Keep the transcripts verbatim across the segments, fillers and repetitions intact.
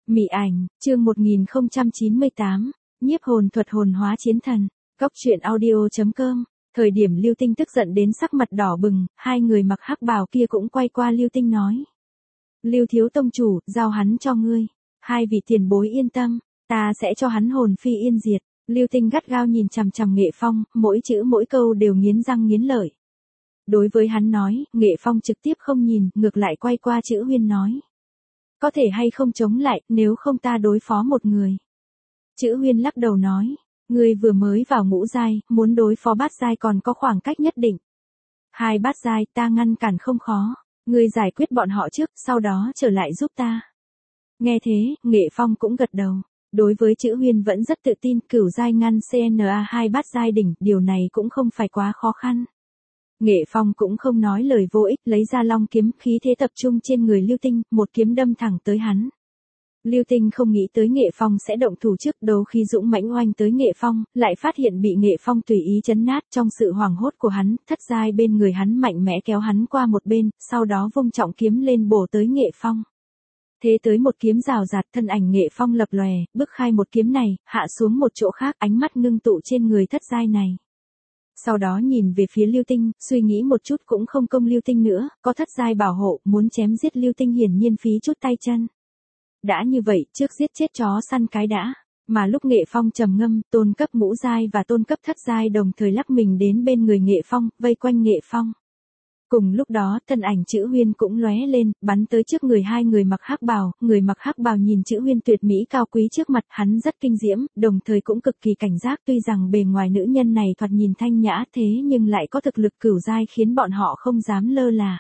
Mị ảnh, chương một nghìn không trăm chín mươi tám, nhiếp hồn thuật hồn hóa chiến thần, góc truyện audio.com, thời điểm Lưu Tinh tức giận đến sắc mặt đỏ bừng, hai người mặc hắc bào kia cũng quay qua Lưu Tinh nói. Lưu thiếu tông chủ, giao hắn cho ngươi, hai vị tiền bối yên tâm, ta sẽ cho hắn hồn phi yên diệt. Lưu Tinh gắt gao nhìn chằm chằm Nghệ Phong, mỗi chữ mỗi câu đều nghiến răng nghiến lợi. Đối với hắn nói, Nghệ Phong trực tiếp không nhìn, ngược lại quay qua Chữ Huyên nói. Có thể hay không chống lại, nếu không ta đối phó một người. Chữ Huyên lắc đầu nói, ngươi vừa mới vào ngũ giai, muốn đối phó bát giai còn có khoảng cách nhất định. Hai bát giai ta ngăn cản không khó, ngươi giải quyết bọn họ trước, sau đó trở lại giúp ta. Nghe thế, Nghệ Phong cũng gật đầu. Đối với Chữ Huyên vẫn rất tự tin, cửu giai ngăn xê en a hai bát giai đỉnh, điều này cũng không phải quá khó khăn. Nghệ Phong cũng không nói lời vô ích, lấy ra long kiếm, khí thế tập trung trên người Lưu Tinh, một kiếm đâm thẳng tới hắn. Lưu Tinh không nghĩ tới Nghệ Phong sẽ động thủ trước, đấu khí dũng mãnh oanh tới Nghệ Phong, lại phát hiện bị Nghệ Phong tùy ý chấn nát. Trong sự hoảng hốt của hắn, thất giai bên người hắn mạnh mẽ kéo hắn qua một bên, sau đó vung trọng kiếm lên bổ tới Nghệ Phong. Thế tới một kiếm rào rạt, thân ảnh Nghệ Phong lập lòe, bước khai một kiếm này, hạ xuống một chỗ khác, ánh mắt ngưng tụ trên người thất giai này. Sau đó nhìn về phía Lưu Tinh, suy nghĩ một chút cũng không công Lưu Tinh nữa, có thất giai bảo hộ, muốn chém giết Lưu Tinh hiển nhiên phí chút tay chân. Đã như vậy, trước giết chết chó săn cái đã, mà lúc Nghệ Phong trầm ngâm, tôn cấp ngũ giai và tôn cấp thất giai đồng thời lắc mình đến bên người Nghệ Phong, vây quanh Nghệ Phong. Cùng lúc đó, thân ảnh Chữ Huyên cũng lóe lên, bắn tới trước người hai người mặc hắc bào, người mặc hắc bào nhìn Chữ Huyên tuyệt mỹ cao quý trước mặt, hắn rất kinh diễm, đồng thời cũng cực kỳ cảnh giác, tuy rằng bề ngoài nữ nhân này thoạt nhìn thanh nhã thế nhưng lại có thực lực cửu giai khiến bọn họ không dám lơ là.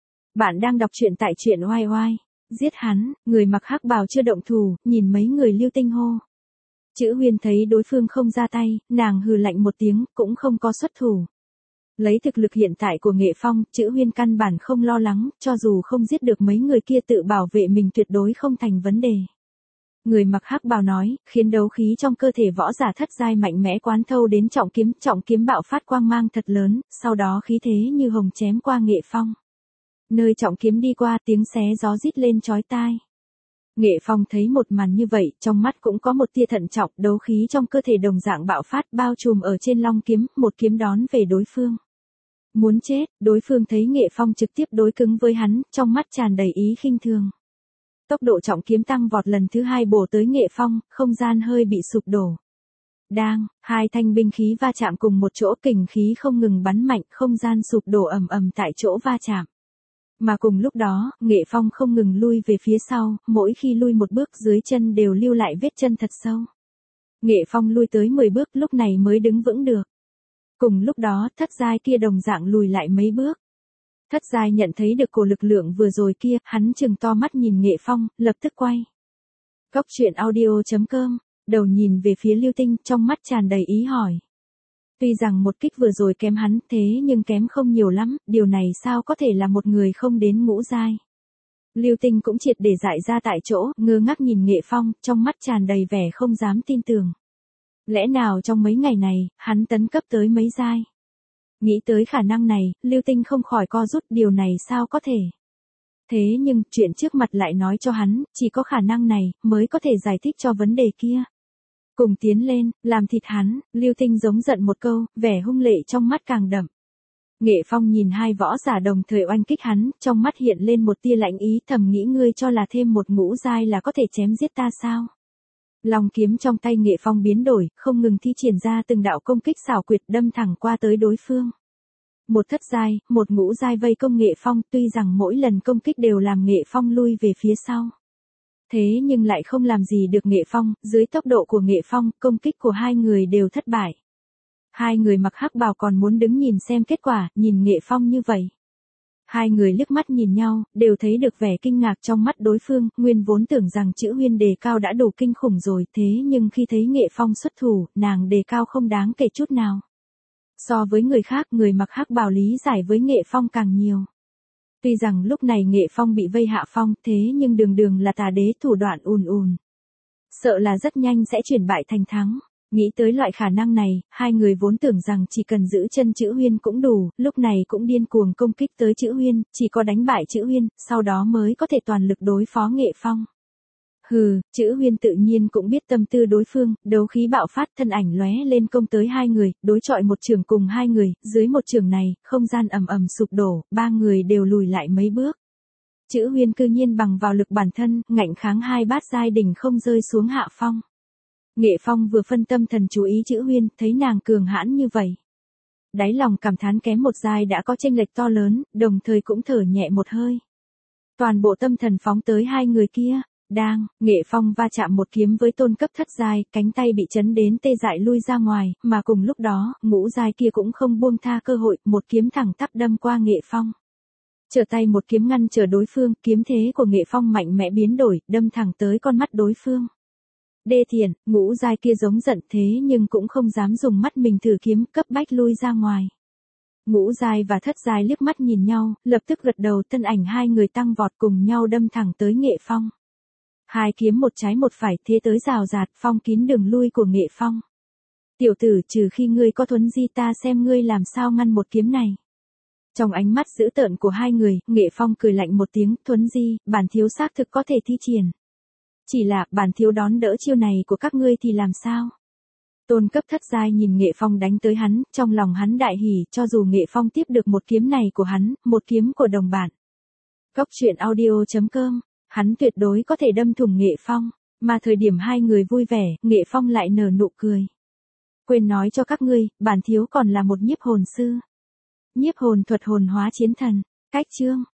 Bạn đang đọc truyện tại truyện oai oai, giết hắn, người mặc hắc bào chưa động thủ, nhìn mấy người Lưu Tinh hô. Chữ Huyên thấy đối phương không ra tay, nàng hừ lạnh một tiếng, cũng không có xuất thủ. Lấy thực lực hiện tại của Nghệ Phong, Chữ Huyên căn bản không lo lắng, cho dù không giết được mấy người kia tự bảo vệ mình tuyệt đối không thành vấn đề. Người mặc hắc bào nói, khiến đấu khí trong cơ thể võ giả thất giai mạnh mẽ quán thâu đến trọng kiếm, trọng kiếm bạo phát quang mang thật lớn, sau đó khí thế như hồng chém qua Nghệ Phong. Nơi trọng kiếm đi qua, tiếng xé gió rít lên chói tai. Nghệ Phong thấy một màn như vậy, trong mắt cũng có một tia thận trọng, đấu khí trong cơ thể đồng dạng bạo phát bao trùm ở trên long kiếm, một kiếm đón về đối phương. Muốn chết, đối phương thấy Nghệ Phong trực tiếp đối cứng với hắn, trong mắt tràn đầy ý khinh thường. Tốc độ trọng kiếm tăng vọt lần thứ hai bổ tới Nghệ Phong, không gian hơi bị sụp đổ. Đang, hai thanh binh khí va chạm cùng một chỗ, kình khí không ngừng bắn mạnh, không gian sụp đổ ầm ầm tại chỗ va chạm. Mà cùng lúc đó, Nghệ Phong không ngừng lui về phía sau, mỗi khi lui một bước dưới chân đều lưu lại vết chân thật sâu. Nghệ Phong lui tới mười bước lúc này mới đứng vững được. Cùng lúc đó, thất giai kia đồng dạng lùi lại mấy bước. Thất giai nhận thấy được cổ lực lượng vừa rồi kia, hắn trừng to mắt nhìn Nghệ Phong, lập tức quay. Góc truyện audio.com, đầu nhìn về phía Lưu Tinh, trong mắt tràn đầy ý hỏi. Tuy rằng một kích vừa rồi kém hắn, thế nhưng kém không nhiều lắm, điều này sao có thể là một người không đến ngũ giai. Lưu Tinh cũng triệt để dại ra tại chỗ, ngơ ngác nhìn Nghệ Phong, trong mắt tràn đầy vẻ không dám tin tưởng. Lẽ nào trong mấy ngày này, hắn tấn cấp tới mấy giai? Nghĩ tới khả năng này, Lưu Tinh không khỏi co rút, điều này sao có thể? Thế nhưng, chuyện trước mặt lại nói cho hắn, chỉ có khả năng này, mới có thể giải thích cho vấn đề kia. Cùng tiến lên, làm thịt hắn, Lưu Tinh giống giận một câu, vẻ hung lệ trong mắt càng đậm. Nghệ Phong nhìn hai võ giả đồng thời oanh kích hắn, trong mắt hiện lên một tia lạnh ý, thầm nghĩ ngươi cho là thêm một ngũ giai là có thể chém giết ta sao? Long kiếm trong tay Nghệ Phong biến đổi, không ngừng thi triển ra từng đạo công kích xảo quyệt đâm thẳng qua tới đối phương. Một thất giai, một ngũ giai vây công Nghệ Phong, tuy rằng mỗi lần công kích đều làm Nghệ Phong lui về phía sau. Thế nhưng lại không làm gì được Nghệ Phong, dưới tốc độ của Nghệ Phong, công kích của hai người đều thất bại. Hai người mặc hắc bào còn muốn đứng nhìn xem kết quả, nhìn Nghệ Phong như vậy. Hai người liếc mắt nhìn nhau, đều thấy được vẻ kinh ngạc trong mắt đối phương, nguyên vốn tưởng rằng Chữ Huyên đề cao đã đủ kinh khủng rồi, thế nhưng khi thấy Nghệ Phong xuất thủ, nàng đề cao không đáng kể chút nào. So với người khác, người mặc hắc bào lý giải với Nghệ Phong càng nhiều. Tuy rằng lúc này Nghệ Phong bị vây hạ phong, thế nhưng đường đường là tà đế thủ đoạn ùn ùn. Sợ là rất nhanh sẽ chuyển bại thành thắng. Nghĩ tới loại khả năng này, hai người vốn tưởng rằng chỉ cần giữ chân Chữ Huyên cũng đủ, lúc này cũng điên cuồng công kích tới Chữ Huyên, chỉ có đánh bại Chữ Huyên, sau đó mới có thể toàn lực đối phó Nghệ Phong. Hừ, Chữ Huyên tự nhiên cũng biết tâm tư đối phương, đấu khí bạo phát, thân ảnh lóe lên công tới hai người, đối chọi một trường cùng hai người, dưới một trường này, không gian ầm ầm sụp đổ, ba người đều lùi lại mấy bước. Chữ Huyên cư nhiên bằng vào lực bản thân, ngạnh kháng hai bát giai đỉnh không rơi xuống hạ phong. Nghệ Phong vừa phân tâm thần chú ý Chữ Huyên, thấy nàng cường hãn như vậy. Đáy lòng cảm thán kém một giai đã có chênh lệch to lớn, đồng thời cũng thở nhẹ một hơi. Toàn bộ tâm thần phóng tới hai người kia. Đang, Nghệ Phong va chạm một kiếm với tôn cấp thất giai, cánh tay bị chấn đến tê dại lui ra ngoài, mà cùng lúc đó, ngũ giai kia cũng không buông tha cơ hội, một kiếm thẳng tắp đâm qua Nghệ Phong. Trở tay một kiếm ngăn trở đối phương, kiếm thế của Nghệ Phong mạnh mẽ biến đổi, đâm thẳng tới con mắt đối phương. Đê thiện, ngũ giai kia giống giận thế nhưng cũng không dám dùng mắt mình thử kiếm, cấp bách lui ra ngoài. Ngũ giai và thất giai liếc mắt nhìn nhau, lập tức gật đầu, thân ảnh hai người tăng vọt cùng nhau đâm thẳng tới Nghệ Phong. Hai kiếm một trái một phải thế tới rào rạt, phong kín đường lui của Nghệ Phong. Tiểu tử, trừ khi ngươi có thuấn di ta xem ngươi làm sao ngăn một kiếm này. Trong ánh mắt dữ tợn của hai người, Nghệ Phong cười lạnh một tiếng, thuấn di, bản thiếu xác thực có thể thi triển. Chỉ là, bản thiếu đón đỡ chiêu này của các ngươi thì làm sao? Tôn cấp thất giai nhìn Nghệ Phong đánh tới hắn, trong lòng hắn đại hỉ, cho dù Nghệ Phong tiếp được một kiếm này của hắn, một kiếm của đồng bạn. Cốc truyện audio chấm com, hắn tuyệt đối có thể đâm thủng Nghệ Phong, mà thời điểm hai người vui vẻ, Nghệ Phong lại nở nụ cười. Quên nói cho các ngươi, bản thiếu còn là một nhiếp hồn sư. Nhiếp hồn thuật hồn hóa chiến thần, cách chương.